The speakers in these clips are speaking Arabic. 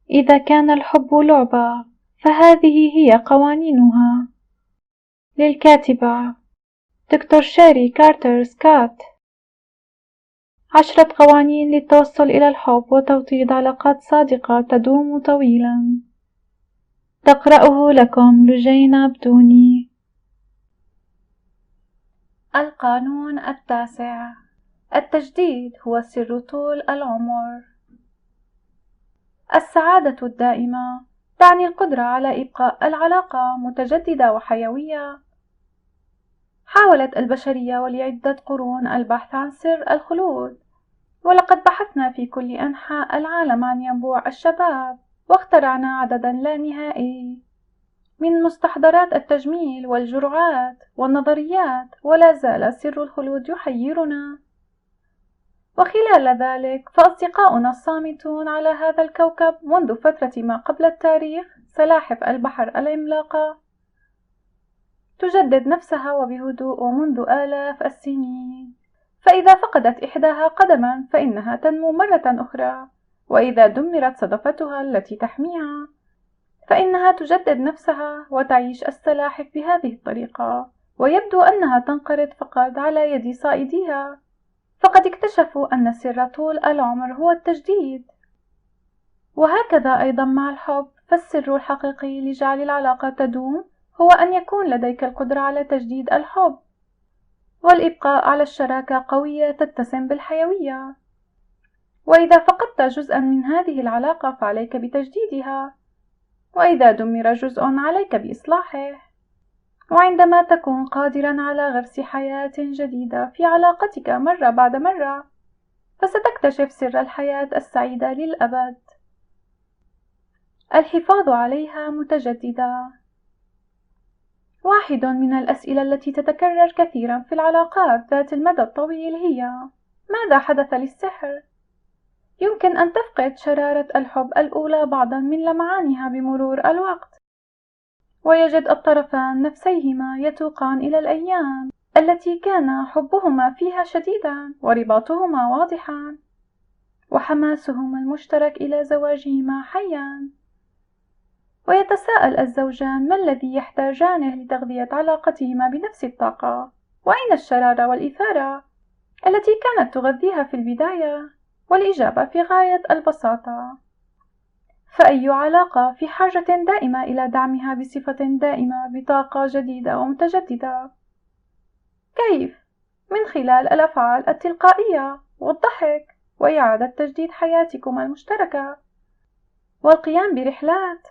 إذا كان الحب لعبة فهذه هي قوانينها. للكاتبة دكتور شيري كارتر سكوت. 10 قوانين للتوصل إلى الحب وتوطيد علاقات صادقة تدوم طويلا. تقرأه لكم لجينة بدوني. القانون 9: التجديد هو سر طول العمر. السعادة الدائمة تعني القدرة على إبقاء العلاقة متجددة وحيوية. حاولت البشرية ولعدة قرون البحث عن سر الخلود، ولقد بحثنا في كل أنحاء العالم عن ينبوع الشباب، واخترعنا عددا لا نهائي من مستحضرات التجميل والجرعات والنظريات، ولا زال سر الخلود يحيرنا. وخلال ذلك فأصدقاؤنا الصامتون على هذا الكوكب منذ فترة ما قبل التاريخ، سلاحف البحر العملاقة، تجدد نفسها وبهدوء ومنذ آلاف السنين. فإذا فقدت إحداها قدما فإنها تنمو مرة أخرى، وإذا دمرت صدفتها التي تحميها فإنها تجدد نفسها وتعيش السلاحف بهذه الطريقة، ويبدو أنها تنقرض فقط على يد صائديها. فقد اكتشفوا أن سر طول العمر هو التجديد. وهكذا أيضا مع الحب، فالسر الحقيقي لجعل العلاقة تدوم هو أن يكون لديك القدرة على تجديد الحب، والإبقاء على الشراكة قوية تتسم بالحيوية. وإذا فقدت جزءا من هذه العلاقة فعليك بتجديدها، وإذا دمر جزء عليك بإصلاحه. وعندما تكون قادرا على غرس حياة جديدة في علاقتك مرة بعد مرة، فستكتشف سر الحياة السعيدة للأبد. الحفاظ عليها متجددة. واحد من الأسئلة التي تتكرر كثيرا في العلاقات ذات المدى الطويل هي: ماذا حدث للسحر؟ يمكن أن تفقد شرارة الحب الأولى بعضا من لمعانها بمرور الوقت، ويجد الطرفان نفسيهما يتوقان إلى الأيام التي كان حبهما فيها شديدا، ورباطهما واضحا، وحماسهما المشترك إلى زواجهما حيا. ويتساءل الزوجان ما الذي يحتاجانه لتغذية علاقتهما بنفس الطاقة، وأين الشرارة والإثارة التي كانت تغذيها في البداية؟ والإجابة في غاية البساطة، فأي علاقة في حاجة دائمة إلى دعمها بصفة دائمة بطاقة جديدة ومتجددة. كيف؟ من خلال الأفعال التلقائية والضحك وإعادة تجديد حياتكما المشتركة والقيام برحلات.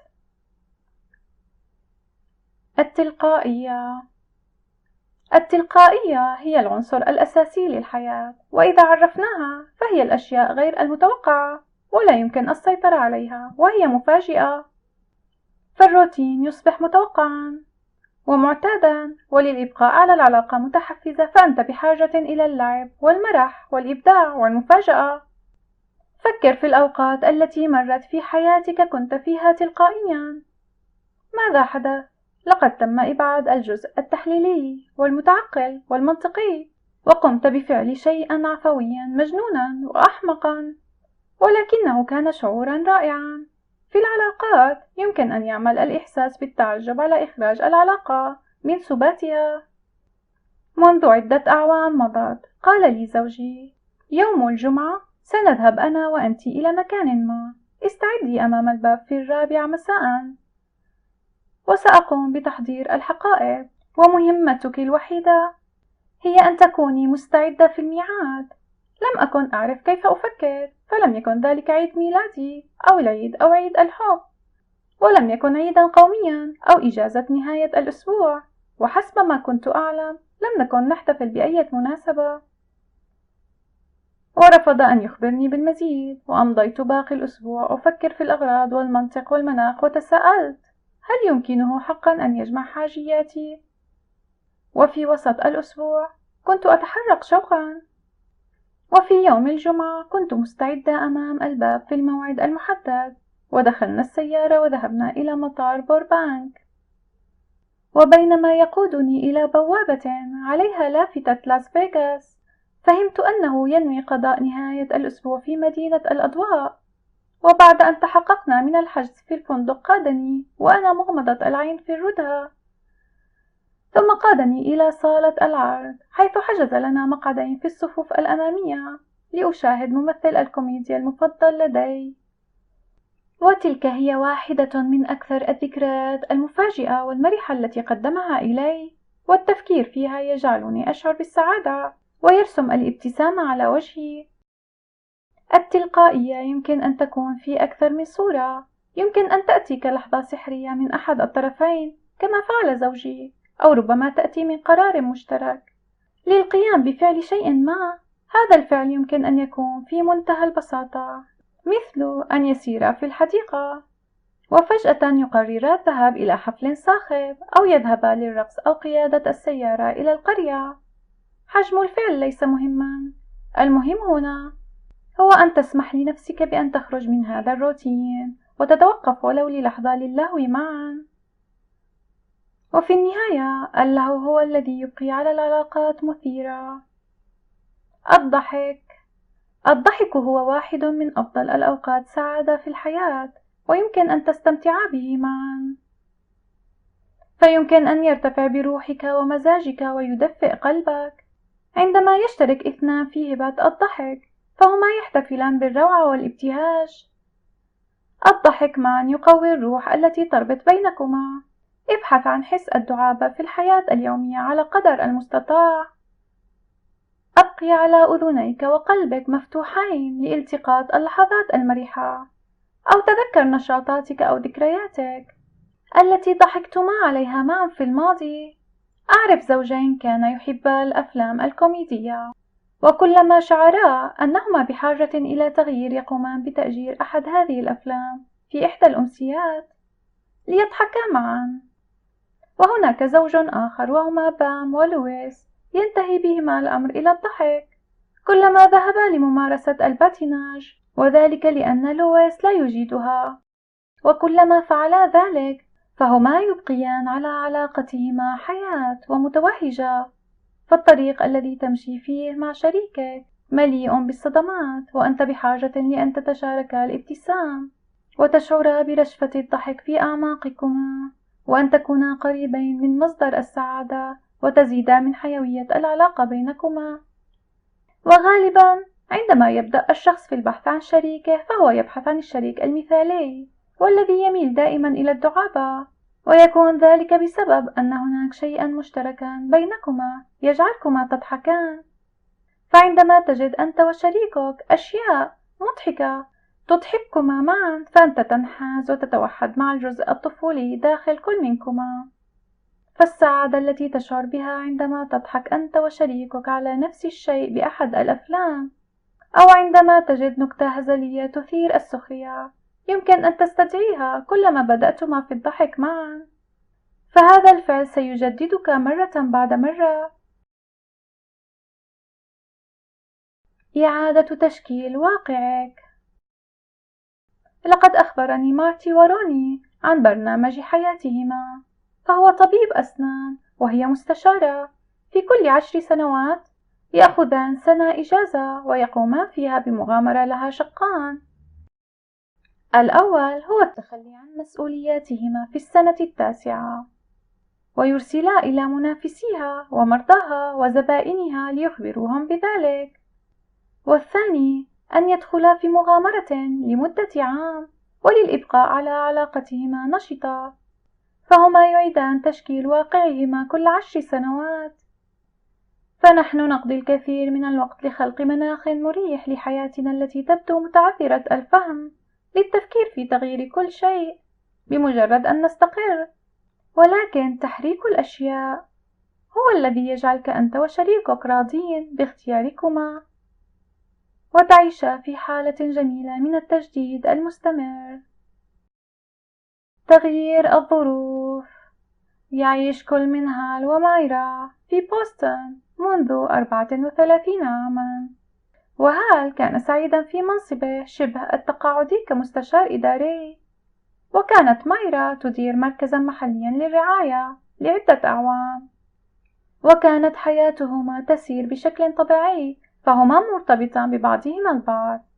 التلقائية هي العنصر الأساسي للحياة، وإذا عرفناها فهي الأشياء غير المتوقعة ولا يمكن السيطرة عليها، وهي مفاجئة. فالروتين يصبح متوقعا ومعتادا، وللإبقاء على العلاقة متحفزة فأنت بحاجة إلى اللعب والمرح والإبداع والمفاجأة. فكر في الأوقات التي مرت في حياتك كنت فيها تلقائيا. ماذا حدث؟ لقد تم إبعاد الجزء التحليلي والمتعقل والمنطقي، وقمت بفعل شيئا عفويا مجنونا وأحمقا، ولكنه كان شعورا رائعا. في العلاقات يمكن أن يعمل الإحساس بالتعجب على إخراج العلاقة من سباتها. منذ عدة أعوام مضت، قال لي زوجي: يوم الجمعة سنذهب أنا وأنت إلى مكان ما، استعدي أمام الباب في 4 مساء، وسأقوم بتحضير الحقائب، ومهمتك الوحيدة هي أن تكوني مستعدة في الميعاد. لم أكن أعرف كيف أفكر، فلم يكن ذلك عيد ميلادي أو العيد أو عيد الحب، ولم يكن عيدا قوميا أو إجازة نهاية الأسبوع، وحسب ما كنت أعلم لم نكن نحتفل بأي مناسبة. ورفض أن يخبرني بالمزيد، وأمضيت باقي الأسبوع أفكر في الأغراض والمنطق والمناخ، وتساءلت: هل يمكنه حقا أن يجمع حاجياتي؟ وفي وسط الأسبوع كنت أتحرك شوقا، وفي يوم الجمعة كنت مستعدة أمام الباب في الموعد المحدد، ودخلنا السيارة وذهبنا إلى مطار بوربانك. وبينما يقودني إلى بوابة عليها لافتة لاس فيغاس، فهمت أنه ينوي قضاء نهاية الأسبوع في مدينة الأضواء. وبعد أن تحققنا من الحجز في الفندق قادني وأنا مغمضة العين في الردهة، ثم قادني إلى صالة العرض حيث حجز لنا مقعدين في الصفوف الأمامية لأشاهد ممثل الكوميديا المفضل لدي. وتلك هي واحدة من أكثر الذكريات المفاجئة والمرحة التي قدمها إلي، والتفكير فيها يجعلني أشعر بالسعادة ويرسم الابتسامة على وجهي. التلقائية يمكن أن تكون في أكثر من صورة، يمكن أن تأتي كلحظة سحرية من أحد الطرفين كما فعل زوجي، أو ربما تأتي من قرار مشترك للقيام بفعل شيء ما. هذا الفعل يمكن أن يكون في منتهى البساطة، مثل أن يسير في الحديقة وفجأة يقرر الذهاب إلى حفل صاخب، أو يذهب للرقص، أو قيادة السيارة إلى القرية. حجم الفعل ليس مهما، المهم هنا هو أن تسمح لنفسك بأن تخرج من هذا الروتين وتتوقف ولو للحظة للهو معا. وفي النهاية اللهو هو الذي يبقي على العلاقات مثيرة. الضحك هو واحد من أفضل الأوقات سعادة في الحياة، ويمكن أن تستمتع به معا، فيمكن أن يرتفع بروحك ومزاجك ويدفئ قلبك. عندما يشترك اثنان في هبة الضحك فهما يحتفلان بالروعة والابتهاج. الضحك معا يقوي الروح التي تربط بينكما. ابحث عن حس الدعابة في الحياة اليومية على قدر المستطاع. أبقي على أذنيك وقلبك مفتوحين لالتقاط اللحظات المرحة، أو تذكر نشاطاتك أو ذكرياتك التي ضحكتما عليها معا في الماضي. أعرف زوجين كانا يحبا الأفلام الكوميدية، وكلما شعرا أنهما بحاجة إلى تغيير يقومان بتأجير أحد هذه الأفلام في إحدى الأمسيات ليضحكا معا. وهناك زوج آخر وهما بام ولويس ينتهي بهما الأمر إلى الضحك كلما ذهبا لممارسة الباتيناج، وذلك لأن لويس لا يجيدها، وكلما فعلا ذلك فهما يبقيان على علاقتهما حياة ومتوهجة. فالطريق الذي تمشي فيه مع شريكك مليء بالصدمات، وأنت بحاجة لأن تتشاركا الابتسام وتشعرا برشفة الضحك في أعماقكما، وأن تكونا قريبين من مصدر السعادة وتزيدا من حيوية العلاقة بينكما. وغالبا عندما يبدأ الشخص في البحث عن شريكه فهو يبحث عن الشريك المثالي، والذي يميل دائما إلى الدعابة، ويكون ذلك بسبب أن هناك شيئا مشتركا بينكما يجعلكما تضحكان. فعندما تجد أنت وشريكك أشياء مضحكة تضحككما معا فأنت تنحاز وتتوحد مع الجزء الطفولي داخل كل منكما. فالسعادة التي تشعر بها عندما تضحك أنت وشريكك على نفس الشيء بأحد الأفلام، أو عندما تجد نكتة هزلية تثير السخرية، يمكن أن تستدعيها كلما بدأتما في الضحك معا، فهذا الفعل سيجددك مرة بعد مرة. إعادة تشكيل واقعك. لقد أخبرني مارتي وروني عن برنامج حياتهما، فهو طبيب أسنان وهي مستشارة. في كل 10 سنوات يأخذان سنة إجازة ويقومان فيها بمغامرة لها شقان. الأول هو التخلي عن مسؤولياتهما في السنة 9، ويرسلا إلى منافسيها ومرضاها وزبائنها ليخبروهم بذلك. والثاني أن يدخلا في مغامرة لمدة عام وللإبقاء على علاقتهما نشطة، فهما يعيدان تشكيل واقعهما كل 10 سنوات. فنحن نقضي الكثير من الوقت لخلق مناخ مريح لحياتنا التي تبدو متعثرة الفهم للتفكير في تغيير كل شيء بمجرد أن نستقر، ولكن تحريك الأشياء هو الذي يجعلك أنت وشريكك راضين باختياركما وتعيشا في حالة جميلة من التجديد المستمر. تغيير الظروف. يعيش كل من هال ومايرا في بوسطن منذ 34 عاما، وهال كان سعيدا في منصبه شبه التقاعدي كمستشار إداري، وكانت مايرا تدير مركزا محليا للرعاية لعدة أعوام، وكانت حياتهما تسير بشكل طبيعي، فهما مرتبطان ببعضهما البعض.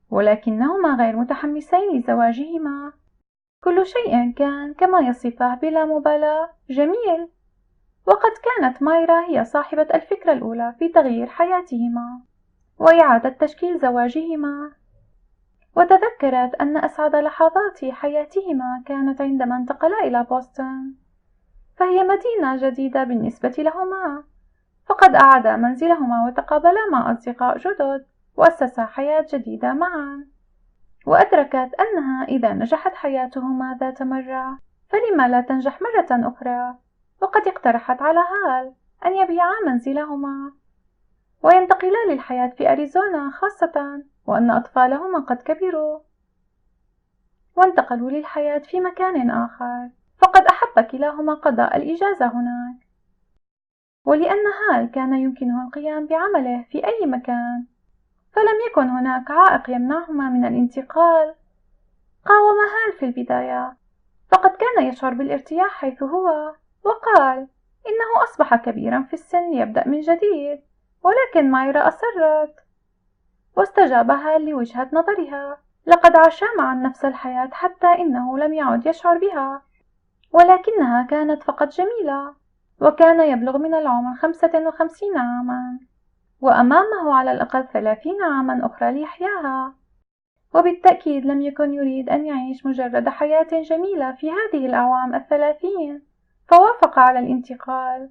ولكنهما غير متحمسين لزواجهما. كل شيء كان كما يصفه بلا مبالاة جميل، وقد كانت مايرا هي صاحبة الفكرة الأولى في تغيير حياتهما وإعادة تشكيل زواجهما. وتذكرت أن أسعد لحظات حياتهما كانت عندما انتقلا إلى بوسطن، فهي مدينة جديدة بالنسبة لهما، فقد أعادا منزلهما وتقابلا مع أصدقاء جدد وأسسا حياة جديدة معا. وأدركت أنها إذا نجحت حياتهما ذات مرة فلما لا تنجح مرة أخرى، وقد اقترحت على هال أن يبيعا منزلهما وينتقلا للحياة في أريزونا، خاصة وأن أطفالهما قد كبروا وانتقلوا للحياة في مكان آخر، فقد أحب كلاهما قضاء الإجازة هناك. ولأن هال كان يمكنه القيام بعمله في أي مكان فلم يكن هناك عائق يمنعهما من الانتقال. قاوم هال في البداية، فقد كان يشعر بالارتياح حيث هو، وقال إنه أصبح كبيرا في السن ليبدأ من جديد، ولكن مايرا أصرت واستجاب هال لوجهة نظرها. لقد عاشا معا نفس الحياة حتى إنه لم يعد يشعر بها، ولكنها كانت فقط جميلة. وكان يبلغ من العمر 55 عاما، وأمامه على الأقل 30 عاما أخرى ليحياها، وبالتأكيد لم يكن يريد أن يعيش مجرد حياة جميلة في هذه الأعوام 30، فوافق على الانتقال.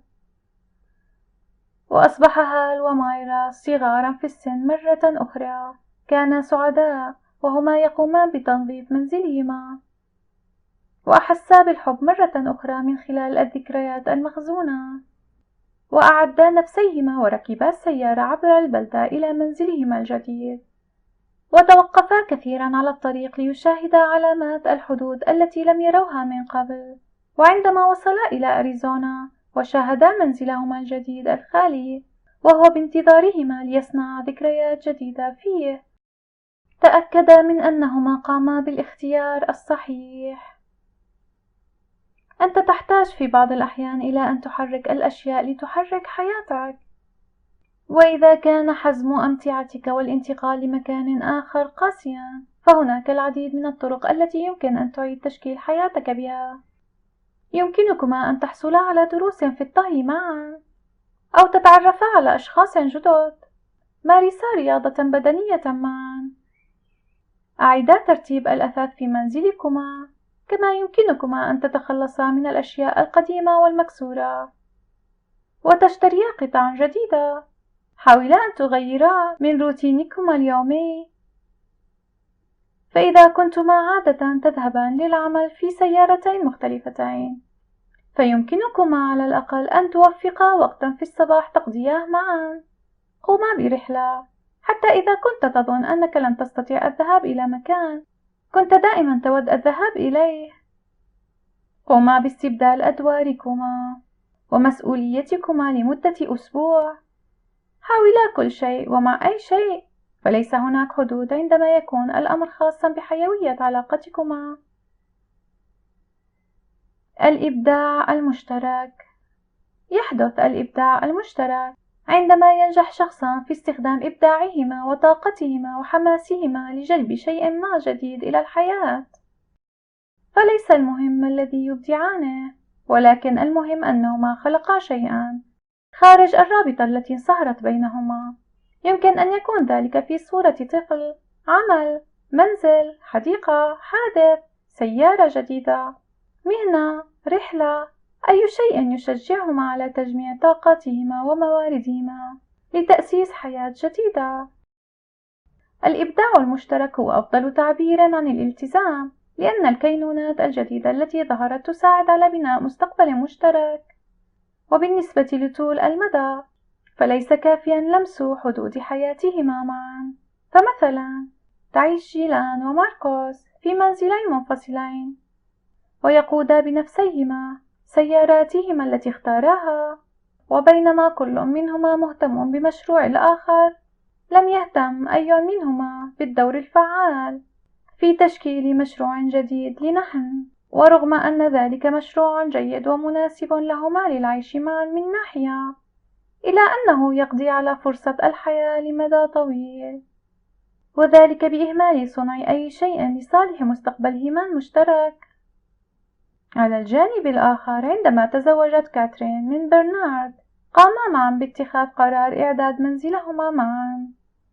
وأصبح هال ومايرا صغارا في السن مرة أخرى، كانا سعداء وهما يقومان بتنظيف منزلهما، وأحسا بالحب مرة أخرى من خلال الذكريات المخزونة. وأعدا نفسيهما وركبا السيارة عبر البلدة إلى منزلهما الجديد، وتوقفا كثيرا على الطريق ليشاهدا علامات الحدود التي لم يروها من قبل. وعندما وصلا إلى أريزونا وشاهدا منزلهما الجديد الخالي وهو بانتظارهما ليصنعا ذكريات جديدة فيه، تأكدا من أنهما قاما بالاختيار الصحيح. أنت تحتاج في بعض الأحيان إلى أن تحرك الأشياء لتحرك حياتك، وإذا كان حزم أمتعتك والانتقال لمكان آخر قاسيا، فهناك العديد من الطرق التي يمكن أن تعيد تشكيل حياتك بها. يمكنكما أن تحصلا على دروس في الطهي معا، أو تتعرفا على أشخاص جدد، مارسا رياضة بدنية معا، أعيدا ترتيب الأثاث في منزلكما، كما يمكنكما أن تتخلصا من الأشياء القديمة والمكسورة وتشتريا قطعا جديدة. حاولا أن تغيرا من روتينكما اليومي، فإذا كنتما عادة تذهبان للعمل في سيارتين مختلفتين، فيمكنكما على الأقل أن توفقا وقتا في الصباح تقضياه معا. قوما برحلة، حتى إذا كنت تظن أنك لن تستطيع الذهاب إلى مكان كنت دائما تود الذهاب إليه. قوما باستبدال أدواركما ومسؤوليتكما لمدة أسبوع. حاولا كل شيء ومع أي شيء، فليس هناك حدود عندما يكون الأمر خاصا بحيوية علاقتكما. الإبداع المشترك. يحدث الإبداع المشترك عندما ينجح شخصان في استخدام إبداعهما وطاقتهما وحماسهما لجلب شيء ما جديد إلى الحياة. فليس المهم الذي يبدعانه، ولكن المهم أنهما خلقا شيئا خارج الرابطة التي انصهرت بينهما. يمكن أن يكون ذلك في صورة طفل، عمل، منزل، حديقة، حادث، سيارة جديدة، مهنة، رحلة، أي شيء يشجعهما على تجميع طاقاتهما ومواردهما لتأسيس حياة جديدة. الإبداع المشترك هو أفضل تعبير عن الالتزام، لأن الكينونات الجديدة التي ظهرت تساعد على بناء مستقبل مشترك. وبالنسبة لطول المدى، فليس كافيا لمس حدود حياتهما معا. فمثلا تعيش جيلان وماركوس في منزلين منفصلين، ويقودا بنفسيهما سياراتهما التي اختاراها، وبينما كل منهما مهتم بمشروع الآخر، لم يهتم أي منهما بالدور الفعال في تشكيل مشروع جديد لنحن. ورغم أن ذلك مشروع جيد ومناسب لهما للعيش معا من ناحية، إلا أنه يقضي على فرصة الحياة لمدى طويل. وذلك بإهمال صنع أي شيء لصالح مستقبلهما المشترك. على الجانب الآخر، عندما تزوجت كاترين من برنارد، قاما معا باتخاذ قرار إعداد منزلهما معا،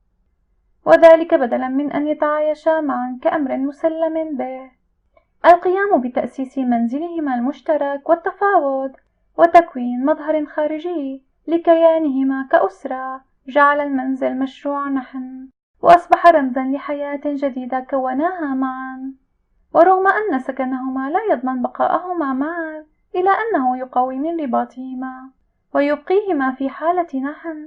وذلك بدلا من أن يتعايشا معا كأمر مسلم به. القيام بتأسيس منزلهما المشترك والتفاوض وتكوين مظهر خارجي لكيانهما كأسرة جعل المنزل مشروع نحن، وأصبح رمزا لحياة جديدة كوناها معا. ورغم أن سكنهما لا يضمن بقاءهما معا، إلا أنه يقوي من رباطهما ويبقيهما في حالة نحن.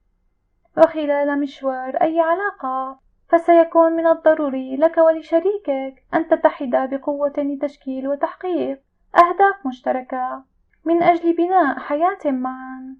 وخلال مشوار أي علاقة، فسيكون من الضروري لك ولشريكك أن تتحدا بقوة لتشكيل وتحقيق أهداف مشتركة من أجل بناء حياة معا.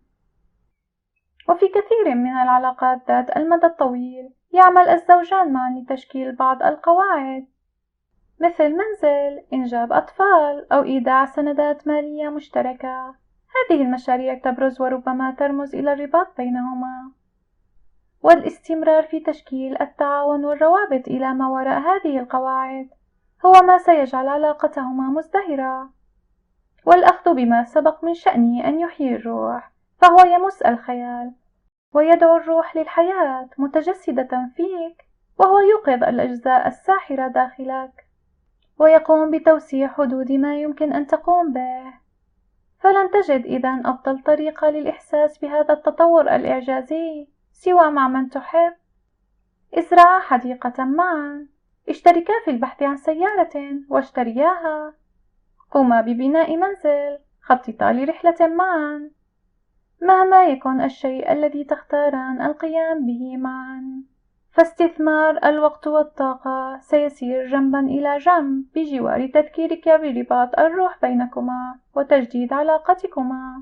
وفي كثير من العلاقات ذات المدى الطويل، يعمل الزوجان معا لتشكيل بعض القواعد، مثل منزل، إنجاب أطفال، أو إيداع سندات مالية مشتركة. هذه المشاريع تبرز وربما ترمز إلى الرباط بينهما، والاستمرار في تشكيل التعاون والروابط إلى ما وراء هذه القواعد هو ما سيجعل علاقتهما مزدهرة. والأخذ بما سبق من شأنه أن يحيي الروح، فهو يمس الخيال ويدعو الروح للحياة متجسدة فيك، وهو يوقظ الأجزاء الساحرة داخلك ويقوم بتوسيع حدود ما يمكن أن تقوم به. فلن تجد إذن أفضل طريقة للإحساس بهذا التطور الإعجازي سوى مع من تحب. ازرعا حديقة معا، اشتركا في البحث عن سيارة واشترياها، قوما ببناء منزل، خططا لرحلة معا. مهما يكن الشيء الذي تختاران القيام به معا، فاستثمار الوقت والطاقة سيسير جنبا إلى جنب بجوار تذكيرك برباط الروح بينكما وتجديد علاقتكما.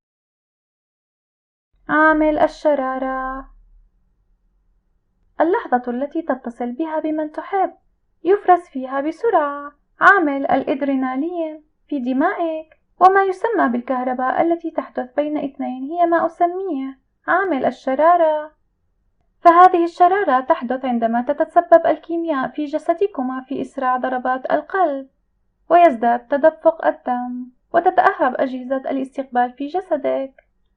عامل الشرارة. اللحظة التي تتصل بها بمن تحب يفرز فيها بسرعة عامل الإدرينالين في دمائك، وما يسمى بالكهرباء التي تحدث بين اثنين هي ما أسميه عامل الشرارة. فهذه الشرارة تحدث عندما تتسبب الكيمياء في جسدكما في إسراع ضربات القلب، ويزداد تدفق الدم، وتتأهب أجهزة الاستقبال في جسدك.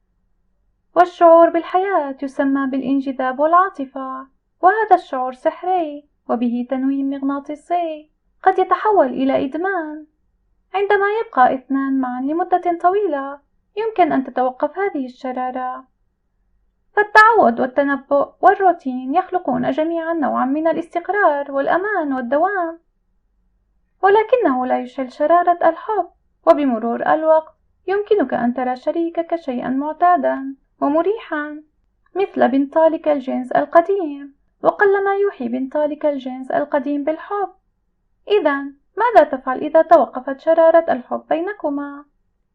والشعور بالحياة يسمى بالانجذاب والعاطفة، وهذا الشعور سحري وبه تنويم مغناطيسي قد يتحول إلى إدمان. عندما يبقى اثنان معا لمدة طويلة، يمكن أن تتوقف هذه الشرارة. فالتعود والتنبؤ والروتين يخلقون جميعا نوعا من الاستقرار والأمان والدوام، ولكنه لا يشعل شرارة الحب. وبمرور الوقت يمكنك أن ترى شريكك شيئا معتادا ومريحا، مثل بنطالك الجنس القديم، وقلما يوحي بنطالك الجنس القديم بالحب. إذن ماذا تفعل إذا توقفت شرارة الحب بينكما؟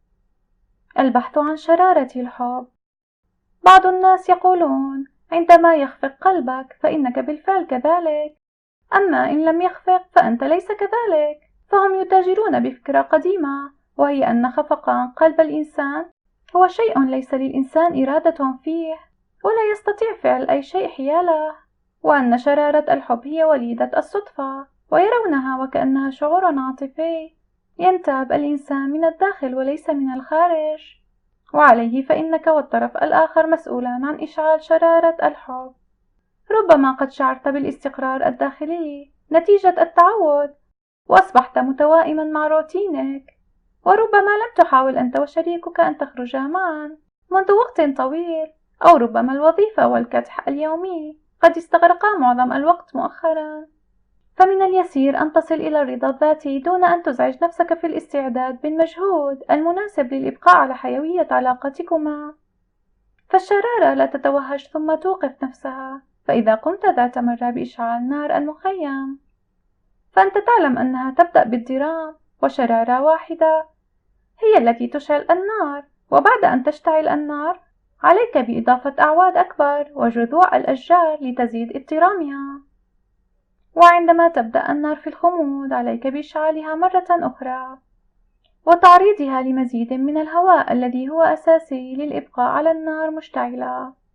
البحث عن شرارة الحب. بعض الناس يقولون عندما يخفق قلبك فإنك بالفعل كذلك، أما إن لم يخفق فأنت ليس كذلك. فهم يتاجرون بفكرة قديمة، وهي أن خفقان قلب الإنسان هو شيء ليس للإنسان إرادة فيه، ولا يستطيع فعل أي شيء حياله، وأن شرارة الحب هي وليدة الصدفة، ويرونها وكأنها شعور عاطفي ينتاب الإنسان من الداخل وليس من الخارج، وعليه فإنك والطرف الآخر مسؤولان عن إشعال شرارة الحب. ربما قد شعرت بالاستقرار الداخلي نتيجة التعود، وأصبحت متوائما مع روتينك، وربما لم تحاول أنت وشريكك أن تخرجا معا منذ وقت طويل، أو ربما الوظيفة والكدح اليومي قد استغرقا معظم الوقت مؤخرا. فمن اليسير أن تصل إلى الرضا الذاتي دون أن تزعج نفسك في الاستعداد بالمجهود المناسب للإبقاء على حيوية علاقتكما. فالشرارة لا تتوهج ثم توقف نفسها، فإذا قمت ذات مرة بإشعال نار المخيم، فأنت تعلم أنها تبدأ بالضرام، وشرارة واحدة هي التي تشعل النار، وبعد أن تشتعل النار عليك بإضافة أعواد أكبر وجذوع الأشجار لتزيد اضطرامها. وعندما تبدأ النار في الخمود عليك بإشعالها مرة أخرى، وتعريضها لمزيد من الهواء الذي هو أساسي للإبقاء على النار مشتعلة.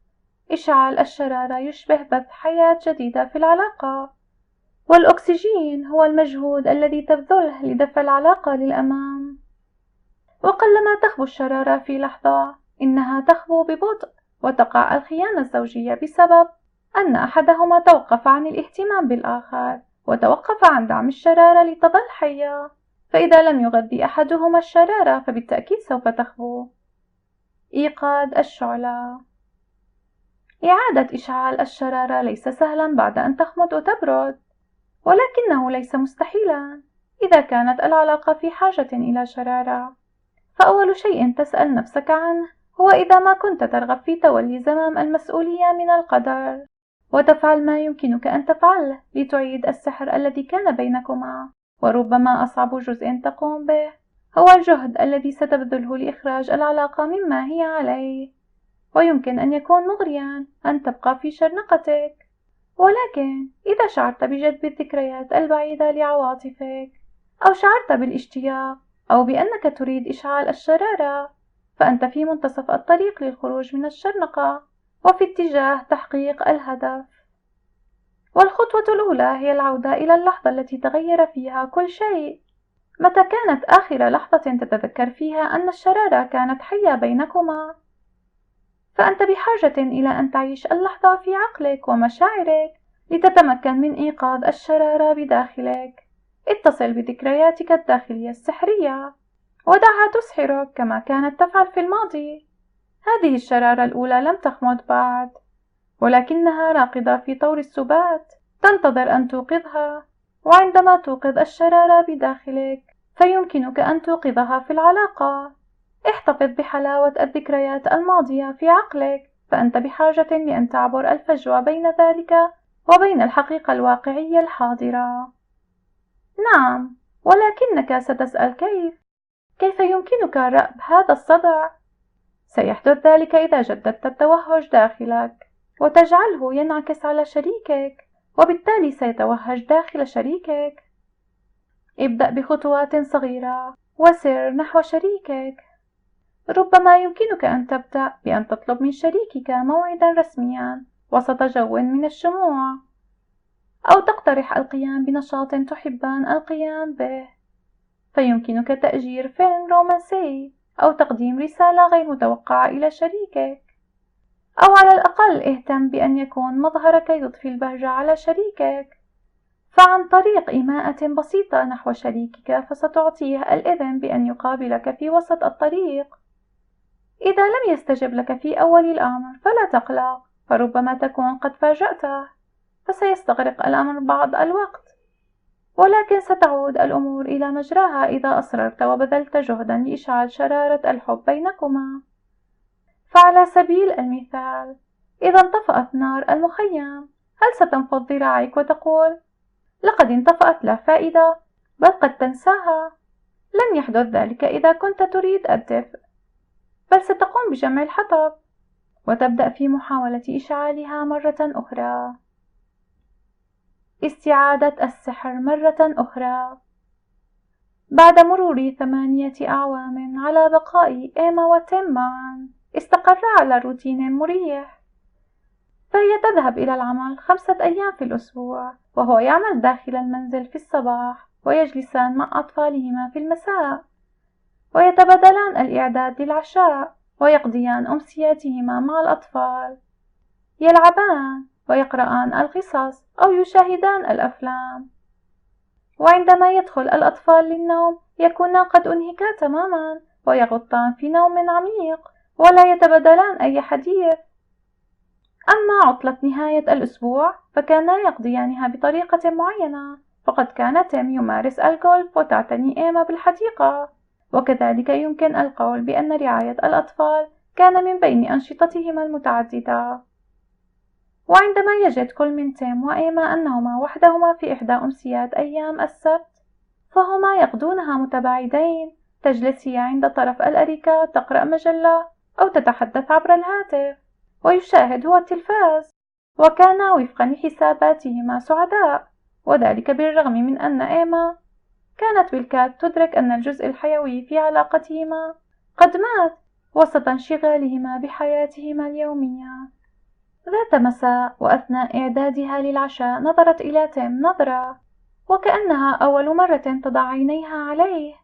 إشعال الشرارة يشبه بث حياة جديدة في العلاقة، والأكسجين هو المجهود الذي تبذله لدفع العلاقة للأمام. وقلما تخبو الشرارة في لحظة، إنها تخبو ببطء، وتقع الخيانة الزوجية بسبب أن أحدهما توقف عن الاهتمام بالآخر، وتوقف عن دعم الشرارة لتظل حية. فإذا لم يغذي أحدهما الشرارة فبالتأكيد سوف تخبو. إيقاد الشعلة. إعادة إشعال الشرارة ليس سهلا بعد أن تخمد وتبرد، ولكنه ليس مستحيلا إذا كانت العلاقة في حاجة إلى شرارة. فأول شيء تسأل نفسك عنه هو إذا ما كنت ترغب في تولي زمام المسؤولية من القدر، وتفعل ما يمكنك أن تفعله لتعيد السحر الذي كان بينكما. وربما أصعب جزء تقوم به هو الجهد الذي ستبذله لإخراج العلاقة مما هي عليه. ويمكن أن يكون مغريا أن تبقى في شرنقتك، ولكن إذا شعرت بجذب الذكريات البعيدة لعواطفك، أو شعرت بالاشتياق، أو بأنك تريد إشعال الشرارة، فأنت في منتصف الطريق للخروج من الشرنقة وفي اتجاه تحقيق الهدف. والخطوة الأولى هي العودة إلى اللحظة التي تغير فيها كل شيء. متى كانت آخر لحظة تتذكر فيها أن الشرارة كانت حية بينكما؟ فأنت بحاجة إلى أن تعيش اللحظة في عقلك ومشاعرك لتتمكن من إيقاظ الشرارة بداخلك. اتصل بذكرياتك الداخلية السحرية ودعها تسحرك كما كانت تفعل في الماضي. هذه الشرارة الأولى لم تخمد بعد، ولكنها راقدة في طور السبات تنتظر أن توقظها. وعندما توقظ الشرارة بداخلك فيمكنك أن توقظها في العلاقة. احتفظ بحلاوة الذكريات الماضية في عقلك، فأنت بحاجة لأن تعبر الفجوة بين ذلك وبين الحقيقة الواقعية الحاضرة. نعم، ولكنك ستسأل كيف يمكنك رأب هذا الصدع؟ سيحدث ذلك إذا جددت التوهج داخلك وتجعله ينعكس على شريكك، وبالتالي سيتوهج داخل شريكك. ابدأ بخطوات صغيرة وسر نحو شريكك. ربما يمكنك أن تبدأ بأن تطلب من شريكك موعدا رسميا وسط جو من الشموع، أو تقترح القيام بنشاط تحبان القيام به. فيمكنك تأجير فيلم رومانسي أو تقديم رسالة غير متوقعة إلى شريكك، أو على الأقل اهتم بأن يكون مظهرك يضفي البهجة على شريكك. فعن طريق إيماءة بسيطة نحو شريكك فستعطيه الإذن بأن يقابلك في وسط الطريق. إذا لم يستجب لك في أول الأمر فلا تقلق، فربما تكون قد فاجأته، فسيستغرق الأمر بعض الوقت، ولكن ستعود الأمور إلى مجراها إذا أصررت وبذلت جهدا لإشعال شرارة الحب بينكما. فعلى سبيل المثال، إذا انطفأت نار المخيم، هل ستنفض ذراعك وتقول لقد انطفأت لا فائدة، بل قد تنساها؟ لن يحدث ذلك إذا كنت تريد الدفء، بل ستقوم بجمع الحطب وتبدأ في محاولة إشعالها مرة أخرى. استعادة السحر مرة أخرى. بعد مرور 8 أعوام على بقاء إيما وتيم معا، استقرا على روتين مريح. فهي تذهب إلى العمل 5 أيام في الأسبوع، وهو يعمل داخل المنزل في الصباح، ويجلسان مع أطفالهما في المساء، ويتبادلان الإعداد للعشاء، ويقضيان أمسياتهما مع الأطفال، يلعبان ويقرآن القصص أو يشاهدان الأفلام. وعندما يدخل الأطفال للنوم يكونا قد أنهكا تماما، ويغطان في نوم عميق ولا يتبادلان أي حديث. أما عطلة نهاية الأسبوع فكانا يقضيانها بطريقة معينة، فقد كان تيم يمارس الجولف وتعتني إيما بالحديقة، وكذلك يمكن القول بأن رعاية الأطفال كان من بين أنشطتهما المتعددة. وعندما يجد كل من تيم وإيما أنهما وحدهما في إحدى أمسيات أيام السبت، فهما يقضونها متباعدين. تجلس هي عند طرف الأريكة تقرأ مجلة أو تتحدث عبر الهاتف، ويشاهد هو التلفاز. وكانا وفقا لحساباتهما سعداء، وذلك بالرغم من أن إيما كانت بالكاد تدرك أن الجزء الحيوي في علاقتهما قد مات وسط انشغالهما بحياتهما اليومية. ذات مساء وأثناء إعدادها للعشاء نظرت إلى تيم نظرة وكأنها أول مرة تضع عينيها عليه،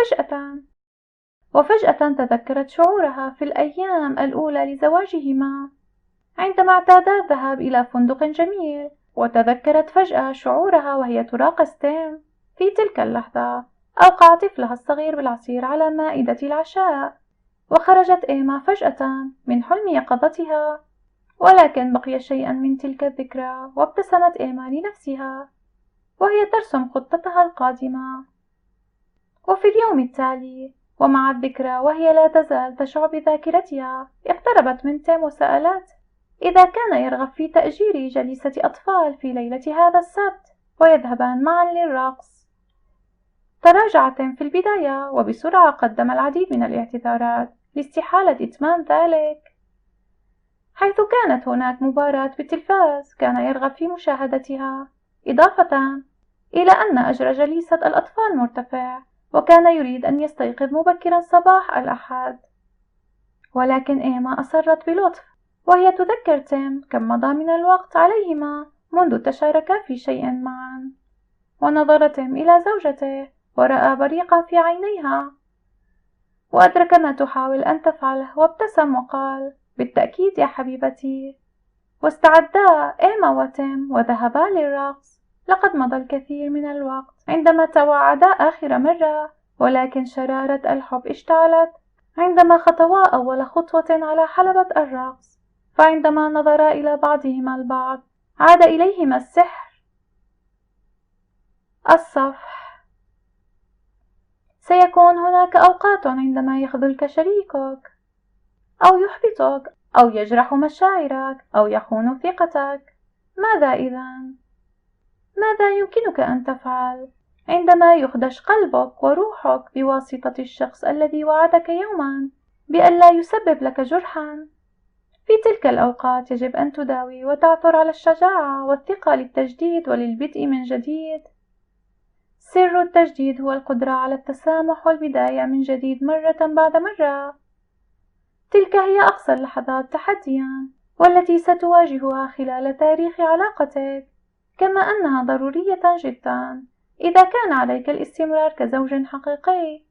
وفجأة تذكرت شعورها في الأيام الأولى لزواجهما عندما اعتادا الذهاب إلى فندق جميل، وتذكرت فجأة شعورها وهي تراقص تيم. في تلك اللحظة أوقع طفلها الصغير بالعصير على مائدة العشاء، وخرجت إيما فجأة من حلم يقظتها، ولكن بقي شيئا من تلك الذكرى. وابتسمت إيما لنفسها وهي ترسم خطتها القادمة. وفي اليوم التالي ومع الذكرى وهي لا تزال تشع بذاكرتها، اقتربت من تيم وسألته إذا كان يرغب في تأجير جليسة أطفال في ليلة هذا السبت ويذهبان معا للرقص. تراجع تيم في البداية وبسرعة قدم العديد من الاعتذارات لاستحالة إتمام ذلك. حيث كانت هناك مباراة بالتلفاز كان يرغب في مشاهدتها، إضافة إلى أن أجر جليسة الأطفال مرتفع وكان يريد أن يستيقظ مبكرا صباح الأحد. ولكن إيما أصرت بلطف وهي تذكر تيم كم مضى من الوقت عليهما منذ تشاركا في شيء معا. ونظر تيم إلى زوجته ورأى بريقا في عينيها، وأدرك ما تحاول أن تفعله وابتسم وقال بالتأكيد يا حبيبتي. واستعدا إيما وتيم وذهبا للرقص. لقد مضى الكثير من الوقت عندما تواعدا آخر مرة، ولكن شرارة الحب اشتعلت عندما خطوا أول خطوة على حلبة الرقص. فعندما نظرا إلى بعضهما البعض عاد إليهما السحر. الصفح. سيكون هناك أوقات عندما يخذلك شريكك أو يحبطك أو يجرح مشاعرك أو يخون ثقتك. ماذا إذن؟ ماذا يمكنك أن تفعل عندما يخدش قلبك وروحك بواسطة الشخص الذي وعدك يوما بأن لا يسبب لك جرحا؟ في تلك الأوقات يجب أن تداوي وتعثر على الشجاعة والثقة للتجديد وللبدء من جديد. سر التجديد هو القدرة على التسامح والبداية من جديد مرة بعد مرة. تلك هي أقصى اللحظات تحديا والتي ستواجهها خلال تاريخ علاقتك، كما أنها ضرورية جدا إذا كان عليك الاستمرار كزوج حقيقي.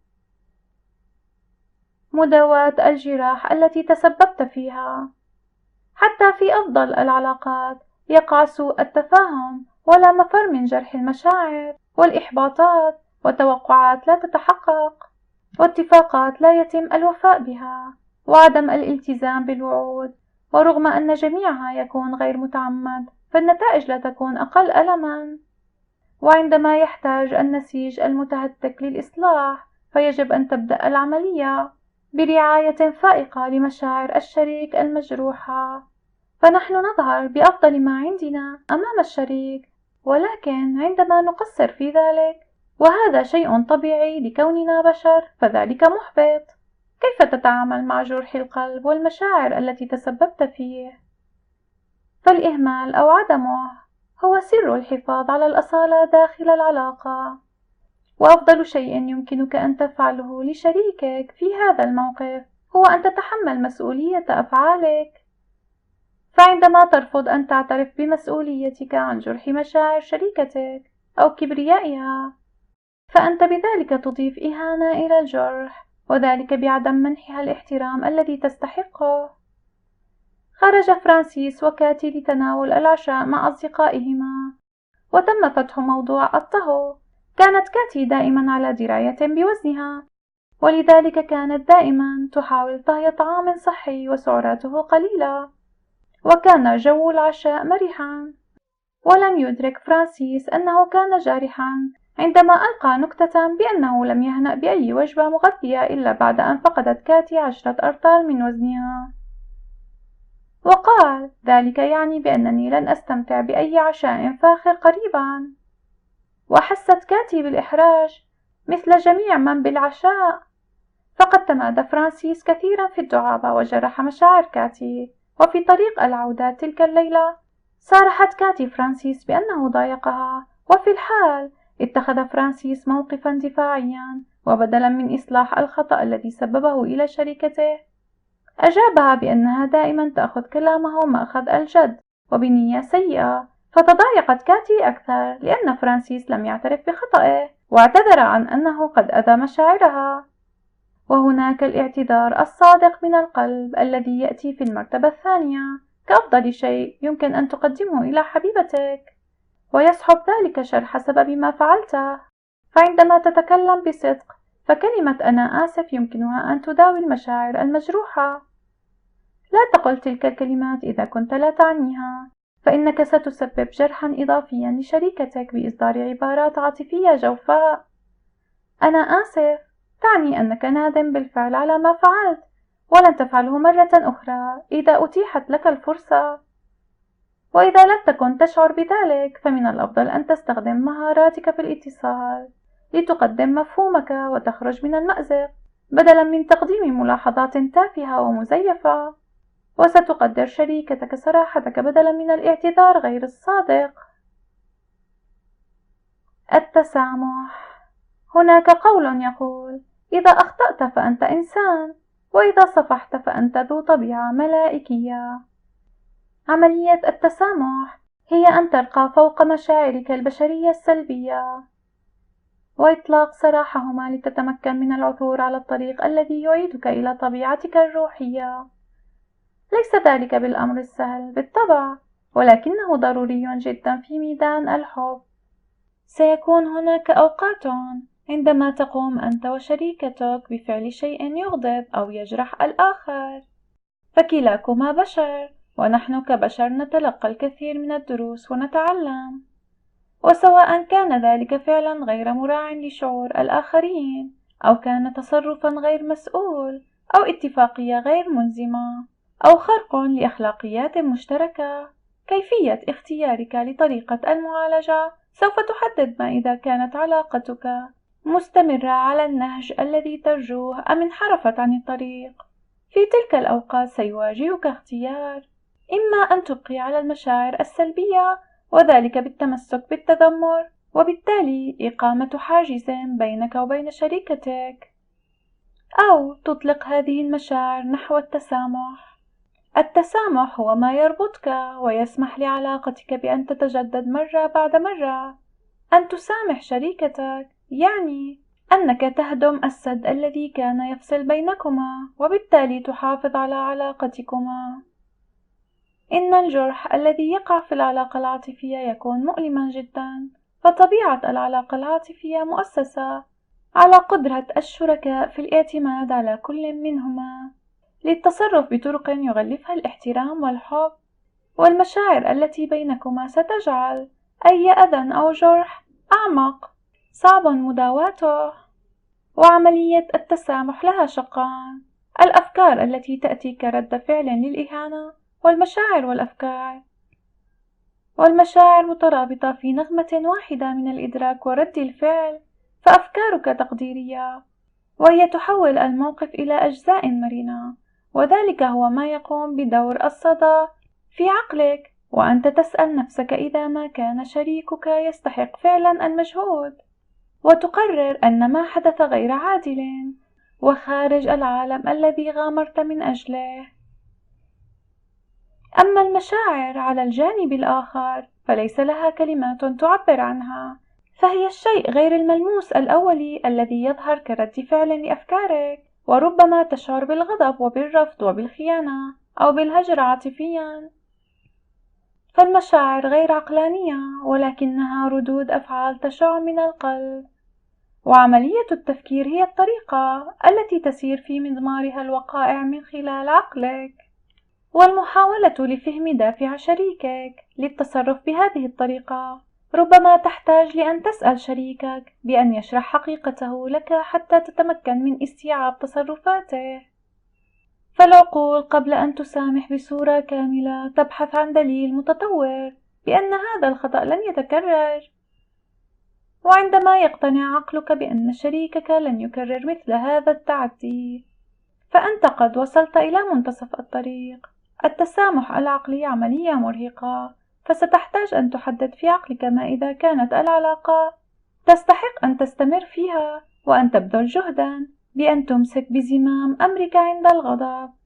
مداواة الجراح التي تسببت فيها. حتى في أفضل العلاقات يقع سوء التفاهم ولا مفر من جرح المشاعر والإحباطات وتوقعات لا تتحقق واتفاقات لا يتم الوفاء بها وعدم الالتزام بالوعود. ورغم أن جميعها يكون غير متعمد فالنتائج لا تكون أقل ألما. وعندما يحتاج النسيج المتهتك للإصلاح فيجب أن تبدأ العملية برعاية فائقة لمشاعر الشريك المجروحة. فنحن نظهر بأفضل ما عندنا أمام الشريك، ولكن عندما نقصر في ذلك، وهذا شيء طبيعي لكوننا بشر، فذلك محبط. كيف تتعامل مع جرح القلب والمشاعر التي تسببت فيه؟ فالإهمال أو عدمه هو سر الحفاظ على الأصالة داخل العلاقة. وأفضل شيء يمكنك أن تفعله لشريكك في هذا الموقف هو أن تتحمل مسؤولية أفعالك. فعندما ترفض أن تعترف بمسؤوليتك عن جرح مشاعر شريكتك أو كبريائها، فأنت بذلك تضيف إهانة إلى الجرح، وذلك بعدم منحها الاحترام الذي تستحقه. خرج فرانسيس وكاتي لتناول العشاء مع أصدقائهما، وتم فتح موضوع الطهو. كانت كاتي دائما على دراية بوزنها، ولذلك كانت دائما تحاول طهي طعام صحي وسعراته قليلة. وكان جو العشاء مرحا، ولم يدرك فرانسيس أنه كان جارحا عندما ألقى نكتة بأنه لم يهنأ بأي وجبة مغذية إلا بعد أن فقدت كاتي 10 أرطال من وزنها، وقال ذلك يعني بأنني لن أستمتع بأي عشاء فاخر قريبا. وحست كاتي بالإحراج مثل جميع من بالعشاء، فقد تمادى فرانسيس كثيرا في الدعابة وجرح مشاعر كاتي. وفي طريق العودة تلك الليلة صارحت كاتي فرانسيس بأنه ضايقها، وفي الحال اتخذ فرانسيس موقفا دفاعيا، وبدلا من إصلاح الخطأ الذي سببه إلى شريكته أجابها بأنها دائما تأخذ كلامه مأخذ الجد وبنية سيئة، فتضايقت كاتي أكثر لأن فرانسيس لم يعترف بخطئه واعتذر عن أنه قد أذى مشاعرها. وهناك الاعتذار الصادق من القلب الذي يأتي في المرتبة الثانية كأفضل شيء يمكن أن تقدمه إلى حبيبتك، ويصحب ذلك شرح سبب ما فعلته. فعندما تتكلم بصدق فكلمة أنا آسف يمكنها أن تداوي المشاعر المجروحة. لا تقل تلك الكلمات إذا كنت لا تعنيها، فإنك ستسبب جرحا إضافيا لشريكتك بإصدار عبارات عاطفية جوفاء. أنا آسف تعني أنك نادم بالفعل على ما فعلت، ولن تفعله مرة أخرى إذا أتيحت لك الفرصة. وإذا لم تكن تشعر بذلك فمن الأفضل أن تستخدم مهاراتك في الاتصال لتقدم مفهومك وتخرج من المأزق بدلا من تقديم ملاحظات تافهة ومزيفة. وستقدر شريكتك صراحتك بدلا من الاعتذار غير الصادق. التسامح. هناك قول يقول: إذا أخطأت فأنت إنسان، وإذا صفحت فأنت ذو طبيعة ملائكية. عملية التسامح هي أن ترقى فوق مشاعرك البشرية السلبية وإطلاق سراحهما لتتمكن من العثور على الطريق الذي يعيدك إلى طبيعتك الروحية. ليس ذلك بالأمر السهل بالطبع، ولكنه ضروري جدا في ميدان الحب. سيكون هناك أوقات عندما تقوم أنت وشريكتك بفعل شيء يغضب أو يجرح الآخر، فكلاكما بشر، ونحن كبشر نتلقى الكثير من الدروس ونتعلم. وسواء كان ذلك فعلا غير مراع لشعور الآخرين، أو كان تصرفا غير مسؤول، أو اتفاقية غير ملزمة، أو خرق لأخلاقيات مشتركة، كيفية اختيارك لطريقة المعالجة سوف تحدد ما إذا كانت علاقتك مستمرة على النهج الذي ترجوه أم انحرفت عن الطريق. في تلك الأوقات سيواجهك اختيار: إما أن تبقي على المشاعر السلبية وذلك بالتمسك بالتذمر وبالتالي إقامة حاجز بينك وبين شريكتك، أو تطلق هذه المشاعر نحو التسامح. التسامح هو ما يربطك ويسمح لعلاقتك بأن تتجدد مرة بعد مرة. أن تسامح شريكتك يعني أنك تهدم السد الذي كان يفصل بينكما، وبالتالي تحافظ على علاقتكما. إن الجرح الذي يقع في العلاقة العاطفية يكون مؤلما جدا، فطبيعة العلاقة العاطفية مؤسسة على قدرة الشركاء في الاعتماد على كل منهما للتصرف بطرق يغلفها الاحترام والحب، والمشاعر التي بينكما ستجعل أي أذى أو جرح أعمق صعب مداواته. وعملية التسامح لها شقان: الأفكار التي تأتي كرد فعل للإهانة، والمشاعر مترابطة في نغمة واحدة من الإدراك ورد الفعل، فأفكارك تقديرية وهي تحول الموقف إلى أجزاء مرنة، وذلك هو ما يقوم بدور الصدى في عقلك، وأنت تسأل نفسك إذا ما كان شريكك يستحق فعلا المجهود، وتقرر أن ما حدث غير عادل وخارج العالم الذي غامرت من أجله. أما المشاعر على الجانب الآخر فليس لها كلمات تعبر عنها، فهي الشيء غير الملموس الأولي الذي يظهر كرد فعل لأفكارك، وربما تشعر بالغضب وبالرفض وبالخيانة أو بالهجر عاطفيا. فالمشاعر غير عقلانية، ولكنها ردود أفعال تشع من القلب، وعملية التفكير هي الطريقة التي تسير في مضمارها الوقائع من خلال عقلك. والمحاولة لفهم دافع شريكك للتصرف بهذه الطريقة ربما تحتاج لأن تسأل شريكك بأن يشرح حقيقته لك حتى تتمكن من استيعاب تصرفاته. فالعقول قبل أن تسامح بصورة كاملة تبحث عن دليل متطور بأن هذا الخطأ لن يتكرر، وعندما يقتنع عقلك بأن شريكك لن يكرر مثل هذا التعدي فأنت قد وصلت إلى منتصف الطريق. التسامح العقلي عملية مرهقة، فستحتاج أن تحدد في عقلك ما إذا كانت العلاقة تستحق أن تستمر فيها، وأن تبذل جهدا بأن تمسك بزمام أمرك عند الغضب.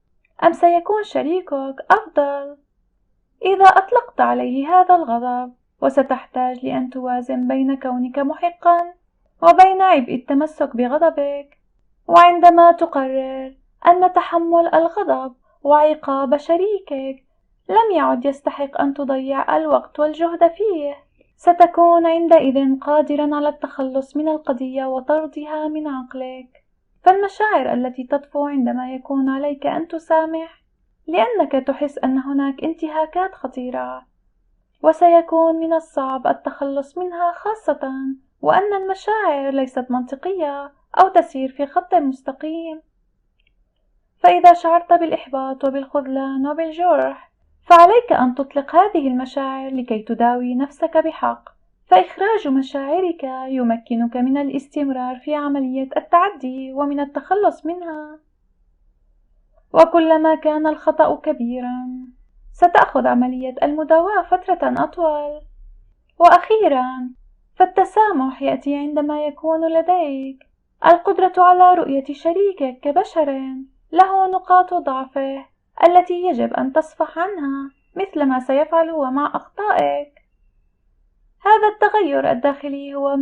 أم سيكون شريكك أفضل؟ إذا أطلقت عليه هذا الغضب، وستحتاج لأن توازن بين كونك محقا وبين عبء التمسك بغضبك. وعندما تقرر أن تحمل الغضب وعقاب شريكك لم يعد يستحق أن تضيع الوقت والجهد فيه، ستكون عندئذ قادرا على التخلص من القضية وطردها من عقلك. فالمشاعر التي تطفو عندما يكون عليك أن تسامح لأنك تحس أن هناك انتهاكات خطيرة، وسيكون من الصعب التخلص منها، خاصة وأن المشاعر ليست منطقية أو تسير في خط مستقيم. فإذا شعرت بالإحباط وبالخذلان وبالجرح، فعليك أن تطلق هذه المشاعر لكي تداوي نفسك بحق. فإخراج مشاعرك يمكنك من الاستمرار في عملية التعدي ومن التخلص منها. وكلما كان الخطأ كبيرا، ستأخذ عملية المداواة فترة أطول. وأخيرا، فالتسامح يأتي عندما يكون لديك القدرة على رؤية شريكك كبشر له نقاط ضعفه التي يجب أن تصفح عنها مثل ما سيفعل هو مع أخطائك. هذا التغير الداخلي هو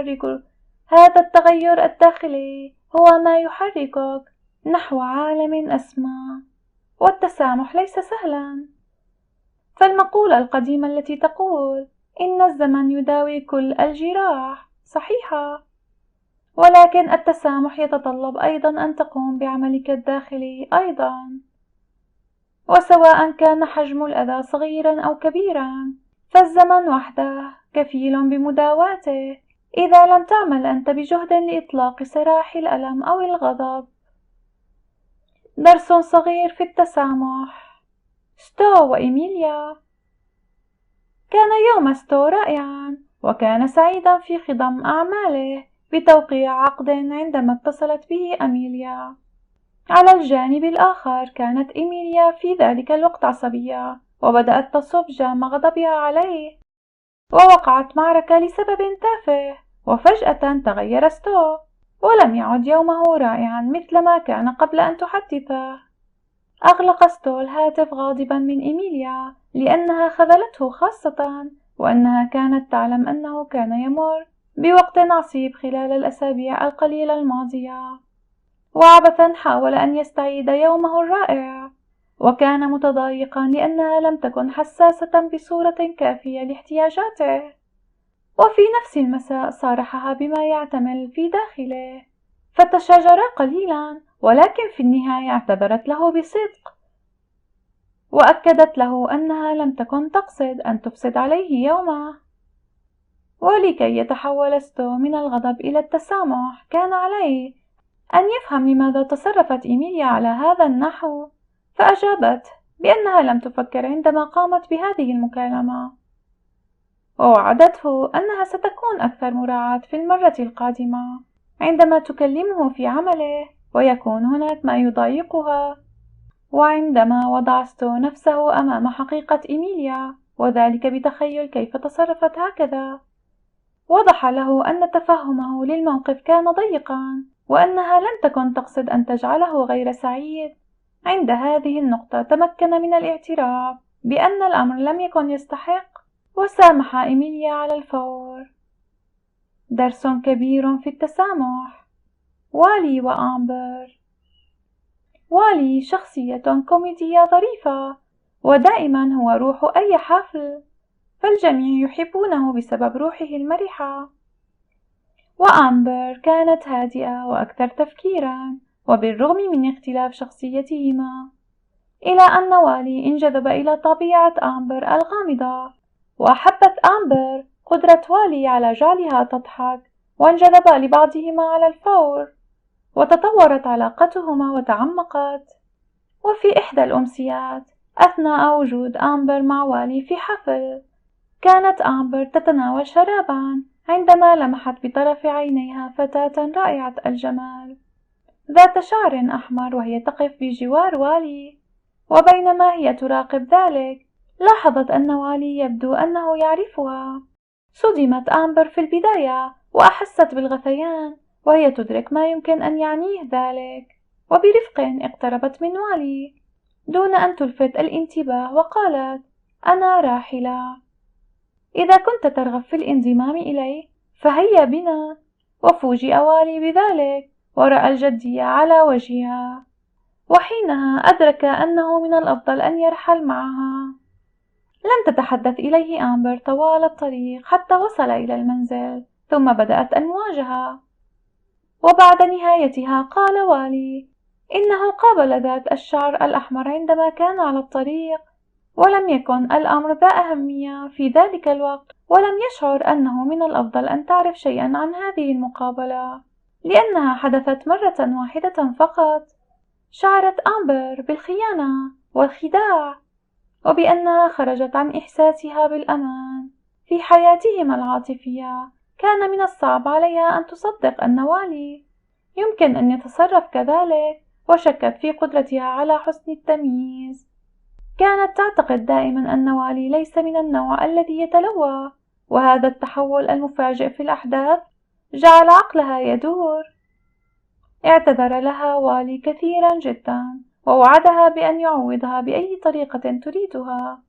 ما يحركك نحو عالم أسمى. والتسامح ليس سهلا. فالمقولة القديمة التي تقول إن الزمن يداوي كل الجراح صحيحة، ولكن التسامح يتطلب أيضا أن تقوم بعملك الداخلي أيضا. وسواء كان حجم الأذى صغيرا أو كبيرا، فالزمن وحده كفيل بمداواته إذا لم تعمل أنت بجهد لإطلاق سراح الألم أو الغضب. درس صغير في التسامح. ستو وإيميليا. كان يوم ستو رائعا، وكان سعيدا في خضم أعماله بتوقيع عقد عندما اتصلت به أميليا. على الجانب الآخر كانت إيميليا في ذلك الوقت عصبية، وبدأت تصب جام غضبها عليه، ووقعت معركة لسبب تافه. وفجأة تغير ستو، ولم يعد يومه رائعا مثل ما كان قبل أن تحدثه. أغلق ستو الهاتف غاضبا من إيميليا لأنها خذلته، خاصة وأنها كانت تعلم أنه كان يمر بوقت عصيب خلال الأسابيع القليلة الماضية. وعبثا حاول أن يستعيد يومه الرائع، وكان متضايقا لأنها لم تكن حساسة بصورة كافية لاحتياجاته. وفي نفس المساء صارحها بما يعتمل في داخله، فتشاجرا قليلا، ولكن في النهاية اعتذرت له بصدق، وأكدت له أنها لم تكن تقصد أن تفسد عليه يومه. ولكي يتحول ستو من الغضب إلى التسامح، كان عليه أن يفهم لماذا تصرفت إيميليا على هذا النحو. فأجابت بأنها لم تفكر عندما قامت بهذه المكالمة، ووعدته أنها ستكون أكثر مراعاة في المرة القادمة عندما تكلمه في عمله ويكون هناك ما يضايقها. وعندما وضع ستو نفسه أمام حقيقة إيميليا، وذلك بتخيل كيف تصرفت هكذا، وضح له أن تفهمه للموقف كان ضيقا، وأنها لم تكن تقصد أن تجعله غير سعيد. عند هذه النقطة تمكن من الاعتراف بأن الأمر لم يكن يستحق، وسامح إيميليا على الفور. درس كبير في التسامح. والي وآمبر. والي شخصية كوميدية ظريفة، ودائما هو روح أي حفل، فالجميع يحبونه بسبب روحه المرحة. وآمبر كانت هادئة وأكثر تفكيرا، وبالرغم من اختلاف شخصيتهما، إلى أن والي انجذب إلى طبيعة آمبر الغامضة، وأحبت آمبر قدرة والي على جعلها تضحك، وانجذبا لبعضهما على الفور، وتطورت علاقتهما وتعمقت. وفي إحدى الأمسيات أثناء وجود آمبر مع والي في حفل، كانت آمبر تتناول شرابا عندما لمحت بطرف عينيها فتاة رائعة الجمال ذات شعر أحمر، وهي تقف بجوار والي. وبينما هي تراقب ذلك، لاحظت أن والي يبدو أنه يعرفها. صدمت آمبر في البداية، وأحست بالغثيان وهي تدرك ما يمكن أن يعنيه ذلك، وبرفق اقتربت من والي دون أن تلفت الانتباه، وقالت: أنا راحلة، إذا كنت ترغب في الانضمام إلي فهيا بنا. وفوجئ والي بذلك، ورأى الجدية على وجهها، وحينها أدرك أنه من الأفضل أن يرحل معها. لم تتحدث إليه آمبر طوال الطريق حتى وصل إلى المنزل، ثم بدأت المواجهة. وبعد نهايتها قال والي إنه قابل ذات الشعر الأحمر عندما كان على الطريق، ولم يكن الأمر ذا أهمية في ذلك الوقت، ولم يشعر أنه من الأفضل أن تعرف شيئا عن هذه المقابلة، لأنها حدثت مرة واحدة فقط. شعرت آمبر بالخيانة والخداع، وبأنها خرجت عن إحساسها بالأمان في حياتهما العاطفية. كان من الصعب عليها أن تصدق أن والي يمكن أن يتصرف كذلك، وشكت في قدرتها على حسن التمييز. كانت تعتقد دائما أن والي ليس من النوع الذي يتلوى، وهذا التحول المفاجئ في الأحداث جعل عقلها يدور. اعتذر لها والي كثيرا جدا، ووعدها بأن يعوضها بأي طريقة تريدها،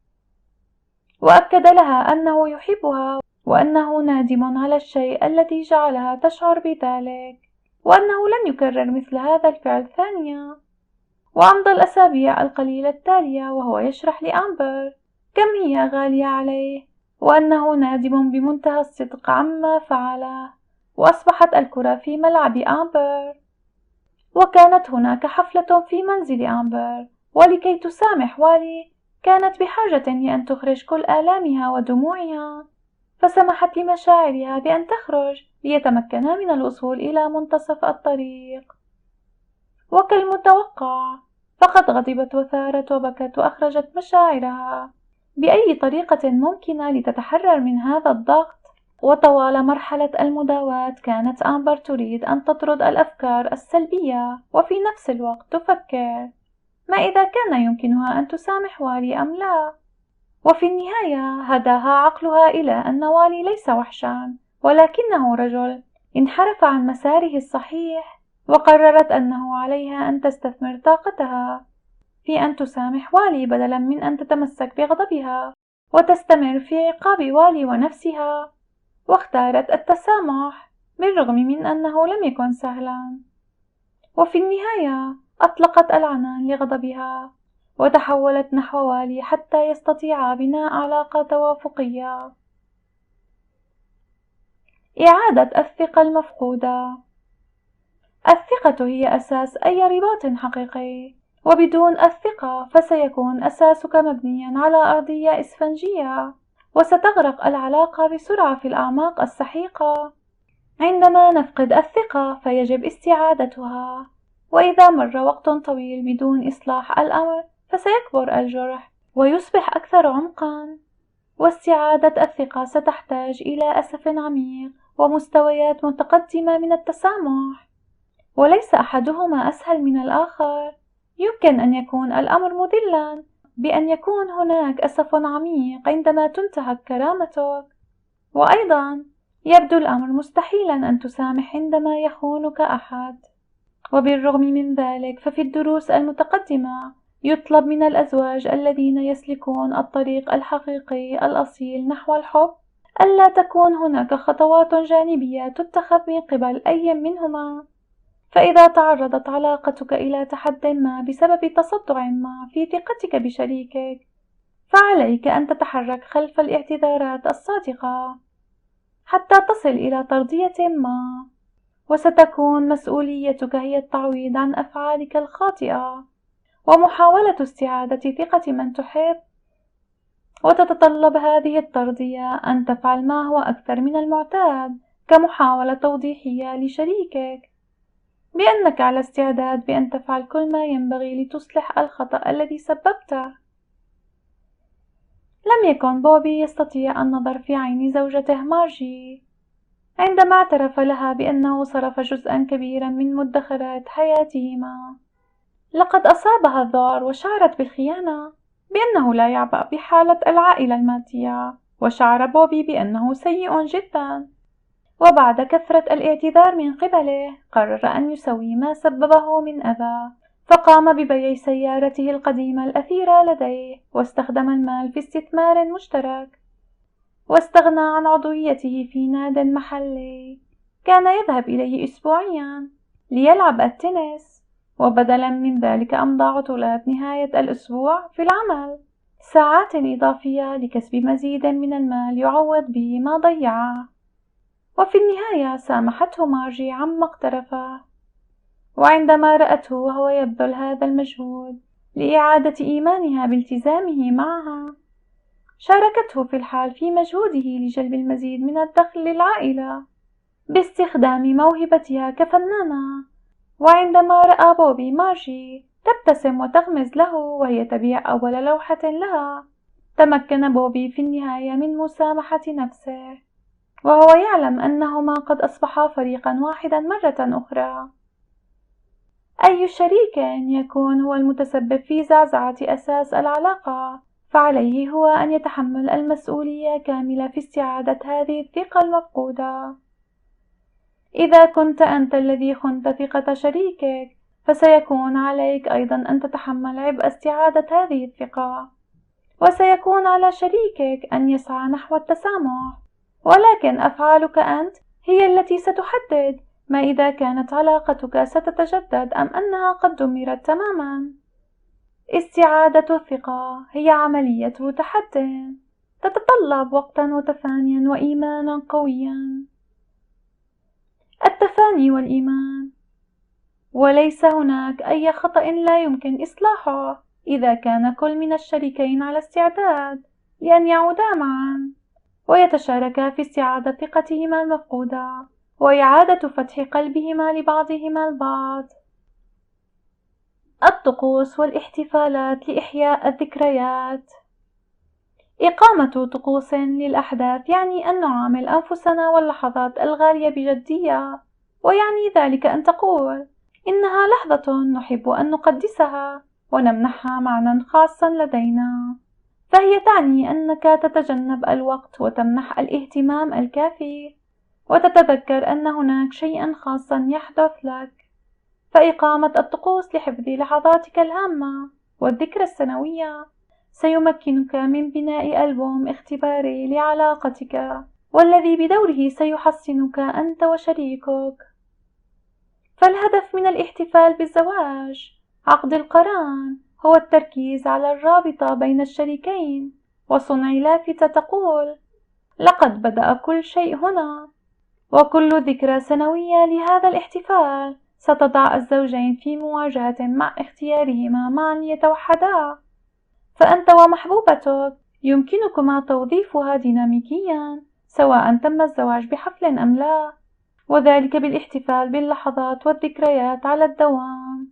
وأكد لها أنه يحبها، وأنه نادم على الشيء الذي جعلها تشعر بذلك، وأنه لن يكرر مثل هذا الفعل ثانية. وأمضى الأسابيع القليلة التالية وهو يشرح لآمبر كم هي غالية عليه، وأنه نادم بمنتهى الصدق عما فعله. وأصبحت الكرة في ملعب آمبر، وكانت هناك حفلة في منزل آمبر، ولكي تسامح والي كانت بحاجة لأن تخرج كل آلامها ودموعها، فسمحت لمشاعرها بأن تخرج ليتمكنا من الوصول إلى منتصف الطريق. وكالمتوقع فقد غضبت وثارت وبكت وأخرجت مشاعرها بأي طريقة ممكنة لتتحرر من هذا الضغط. وطوال مرحلة المداواة كانت آمبر تريد أن تطرد الأفكار السلبية، وفي نفس الوقت تفكر ما إذا كان يمكنها أن تسامح والي أم لا. وفي النهاية هداها عقلها إلى أن والي ليس وحشا، ولكنه رجل انحرف عن مساره الصحيح، وقررت أنه عليها أن تستثمر طاقتها في أن تسامح والي بدلا من أن تتمسك بغضبها وتستمر في عقاب والي ونفسها. واختارت التسامح بالرغم من أنه لم يكن سهلا. وفي النهاية أطلقت العنان لغضبها وتحولت نحو والي حتى يستطيعا بناء علاقة توافقية. إعادة الثقة المفقودة. الثقة هي أساس أي رباط حقيقي، وبدون الثقة فسيكون أساسك مبنيا على أرضية إسفنجية، وستغرق العلاقة بسرعة في الأعماق السحيقة. عندما نفقد الثقة فيجب استعادتها، وإذا مر وقت طويل بدون إصلاح الأمر فسيكبر الجرح ويصبح أكثر عمقا. واستعادة الثقة ستحتاج إلى أسف عميق ومستويات متقدمة من التسامح، وليس أحدهما أسهل من الآخر. يمكن أن يكون الأمر مذلاً بأن يكون هناك أسف عميق عندما تنتهك كرامتك، وأيضاً يبدو الأمر مستحيلاً أن تسامح عندما يخونك أحد. وبالرغم من ذلك ففي الدروس المتقدمة يطلب من الأزواج الذين يسلكون الطريق الحقيقي الأصيل نحو الحب ألا تكون هناك خطوات جانبية تتخذ من قبل أي منهما. فإذا تعرضت علاقتك إلى تحد ما بسبب تصدع ما في ثقتك بشريكك، فعليك أن تتحرك خلف الاعتذارات الصادقة حتى تصل إلى ترضية ما، وستكون مسؤوليتك هي التعويض عن أفعالك الخاطئة ومحاولة استعادة ثقة من تحب. وتتطلب هذه الترضية أن تفعل ما هو أكثر من المعتاد كمحاولة توضيحية لشريكك بأنك على استعداد بأن تفعل كل ما ينبغي لتصلح الخطأ الذي سببته. لم يكن بوبي يستطيع النظر في عين زوجته مارجي عندما اعترف لها بأنه صرف جزءا كبيرا من مدخرات حياتهما. لقد أصابها الذعر وشعرت بالخيانة، بأنه لا يعبأ بحالة العائلة المادية، وشعر بوبي بأنه سيء جدا. وبعد كثرة الاعتذار من قبله قرر أن يسوي ما سببه من أذى، فقام ببيع سيارته القديمة الأثيرة لديه، واستخدم المال في استثمار مشترك، واستغنى عن عضويته في ناد محلي كان يذهب إليه أسبوعيا ليلعب التنس، وبدلا من ذلك أمضى عطلات نهاية الأسبوع في العمل، ساعات إضافية لكسب مزيد من المال يعوض به ما ضيعه. وفي النهاية سامحته مارجي عما اقترفه، وعندما رأته وهو يبذل هذا المجهود لإعادة إيمانها بالتزامه معها، شاركته في الحال في مجهوده لجلب المزيد من الدخل للعائلة باستخدام موهبتها كفنانة. وعندما رأى بوبي مارجي تبتسم وتغمز له وهي تبيع أول لوحة لها، تمكن بوبي في النهاية من مسامحة نفسه، وهو يعلم أنهما قد أصبحا فريقا واحدا مرة أخرى. أي شريك يكون هو المتسبب في زعزعة أساس العلاقة، فعليه هو أن يتحمل المسؤولية كاملة في استعادة هذه الثقة المفقودة. إذا كنت أنت الذي خنت ثقة شريكك، فسيكون عليك أيضا أن تتحمل عبء استعادة هذه الثقة، وسيكون على شريكك أن يسعى نحو التسامح، ولكن أفعالك أنت هي التي ستحدد ما إذا كانت علاقتك ستتجدد أم أنها قد دمرت تماما. استعادة الثقة هي عملية تحدي تتطلب وقتا وتفانيا وإيمانا قويا. التفاني والإيمان، وليس هناك أي خطأ لا يمكن إصلاحه إذا كان كل من الشريكين على استعداد لأن يعودا معا ويتشاركا في استعادة ثقتهما المفقودة وإعادة فتح قلبهما لبعضهما البعض. الطقوس والاحتفالات لإحياء الذكريات. إقامة طقوس للأحداث يعني أن نعامل أنفسنا واللحظات الغالية بجدية، ويعني ذلك أن تقول إنها لحظة نحب أن نقدسها ونمنحها معنى خاصا لدينا، فهي تعني أنك تتجنب الوقت وتمنح الاهتمام الكافي، وتتذكر أن هناك شيئا خاصا يحدث لك. فإقامة الطقوس لحفظ لحظاتك الهامة والذكرى السنوية سيمكنك من بناء ألبوم اختباري لعلاقتك، والذي بدوره سيحسنك أنت وشريكك. فالهدف من الاحتفال بالزواج عقد القران هو التركيز على الرابطة بين الشريكين وصنع لافتة تقول لقد بدأ كل شيء هنا. وكل ذكرى سنوية لهذا الاحتفال ستضع الزوجين في مواجهة مع اختيارهما معا يتوحدا، فأنت ومحبوبتك يمكنكما توظيفها ديناميكيا سواء تم الزواج بحفل أم لا، وذلك بالاحتفال باللحظات والذكريات على الدوام.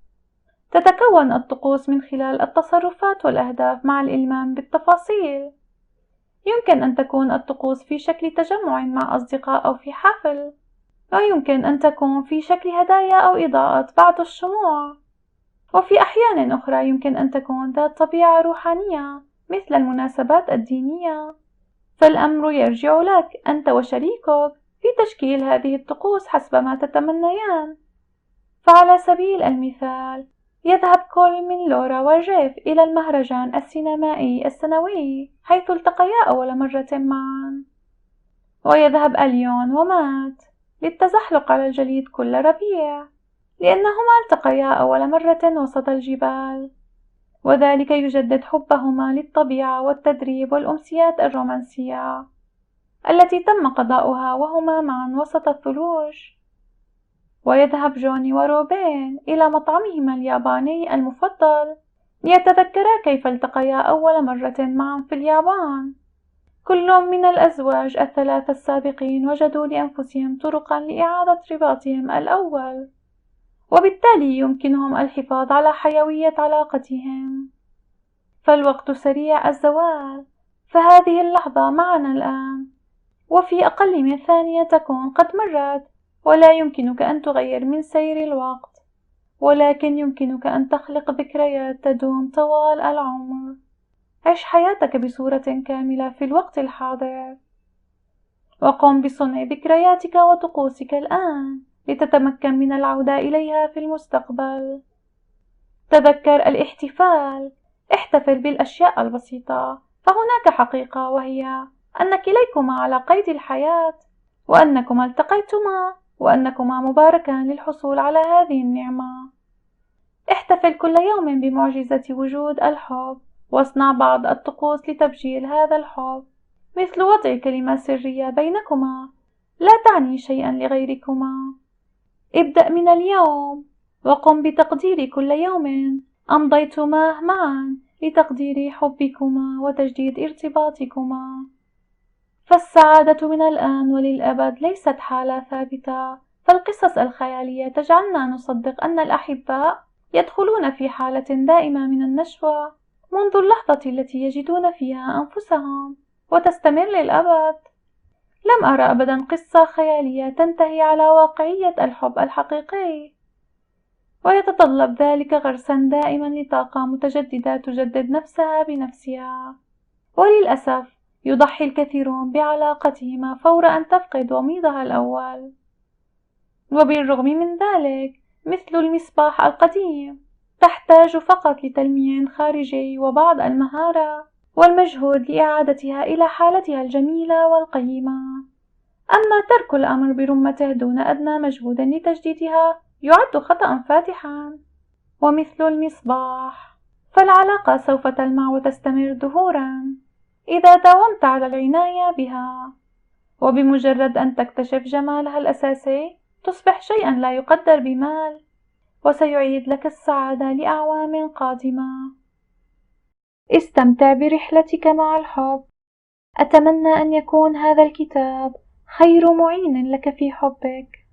تتكون الطقوس من خلال التصرفات والأهداف مع الإلمام بالتفاصيل. يمكن أن تكون الطقوس في شكل تجمع مع أصدقاء أو في حفل، ويمكن أن تكون في شكل هدايا أو إضاءة بعض الشموع، وفي أحيان أخرى يمكن أن تكون ذات طبيعة روحانية مثل المناسبات الدينية. فالأمر يرجع لك أنت وشريكك في تشكيل هذه الطقوس حسب ما تتمنيان. فعلى سبيل المثال يذهب كل من لورا وجيف إلى المهرجان السينمائي السنوي حيث التقيا أول مرة معا، ويذهب أليون ومات للتزحلق على الجليد كل ربيع لأنهما التقيا أول مرة وسط الجبال، وذلك يجدد حبهما للطبيعة والتدريب والأمسيات الرومانسية التي تم قضاؤها وهما معا وسط الثلوج. ويذهب جوني وروبين إلى مطعمهما الياباني المفضل ليتذكرا كيف التقيا أول مرة معا في اليابان. كل من الأزواج الثلاثة السابقين وجدوا لأنفسهم طرقا لإعادة رباطهم الأول، وبالتالي يمكنهم الحفاظ على حيوية علاقتهم. فالوقت سريع الزوال، فهذه اللحظة معنا الآن، وفي أقل من ثانية تكون قد مرت، ولا يمكنك أن تغير من سير الوقت، ولكن يمكنك أن تخلق ذكريات تدوم طوال العمر. عش حياتك بصورة كاملة في الوقت الحاضر، وقم بصنع ذكرياتك وطقوسك الآن لتتمكن من العودة إليها في المستقبل. تذكر الاحتفال. احتفل بالأشياء البسيطة، فهناك حقيقة وهي أن كليكما على قيد الحياة، وأنكما التقيتما، وأنكما مباركان للحصول على هذه النعمة. احتفل كل يوم بمعجزة وجود الحب، واصنع بعض الطقوس لتبجيل هذا الحب، مثل وضع كلمة سرية بينكما لا تعني شيئا لغيركما. ابدأ من اليوم، وقم بتقدير كل يوم أمضيتماه معا لتقدير حبكما وتجديد ارتباطكما. فالسعادة من الآن وللأبد ليست حالة ثابتة، فالقصص الخيالية تجعلنا نصدق أن الأحباء يدخلون في حالة دائمة من النشوة منذ اللحظة التي يجدون فيها أنفسهم، وتستمر للأبد. لم أرى أبدا قصة خيالية تنتهي على واقعية الحب الحقيقي، ويتطلب ذلك غرسا دائما لطاقة متجددة تجدد نفسها بنفسها. وللأسف يضحي الكثيرون بعلاقتهما فور أن تفقد وميضها الأول. وبالرغم من ذلك، مثل المصباح القديم، تحتاج فقط لتلميع خارجي وبعض المهارة والمجهود لإعادتها إلى حالتها الجميلة والقيمة. أما ترك الأمر برمته دون أدنى مجهود لتجديدها يعد خطأ فادحا. ومثل المصباح، فالعلاقة سوف تلمع وتستمر دهورا إذا داومت على العناية بها، وبمجرد أن تكتشف جمالها الأساسي تصبح شيئا لا يقدر بمال، وسيعيد لك السعادة لأعوام قادمة. استمتع برحلتك مع الحب. أتمنى أن يكون هذا الكتاب خير معين لك في حبك.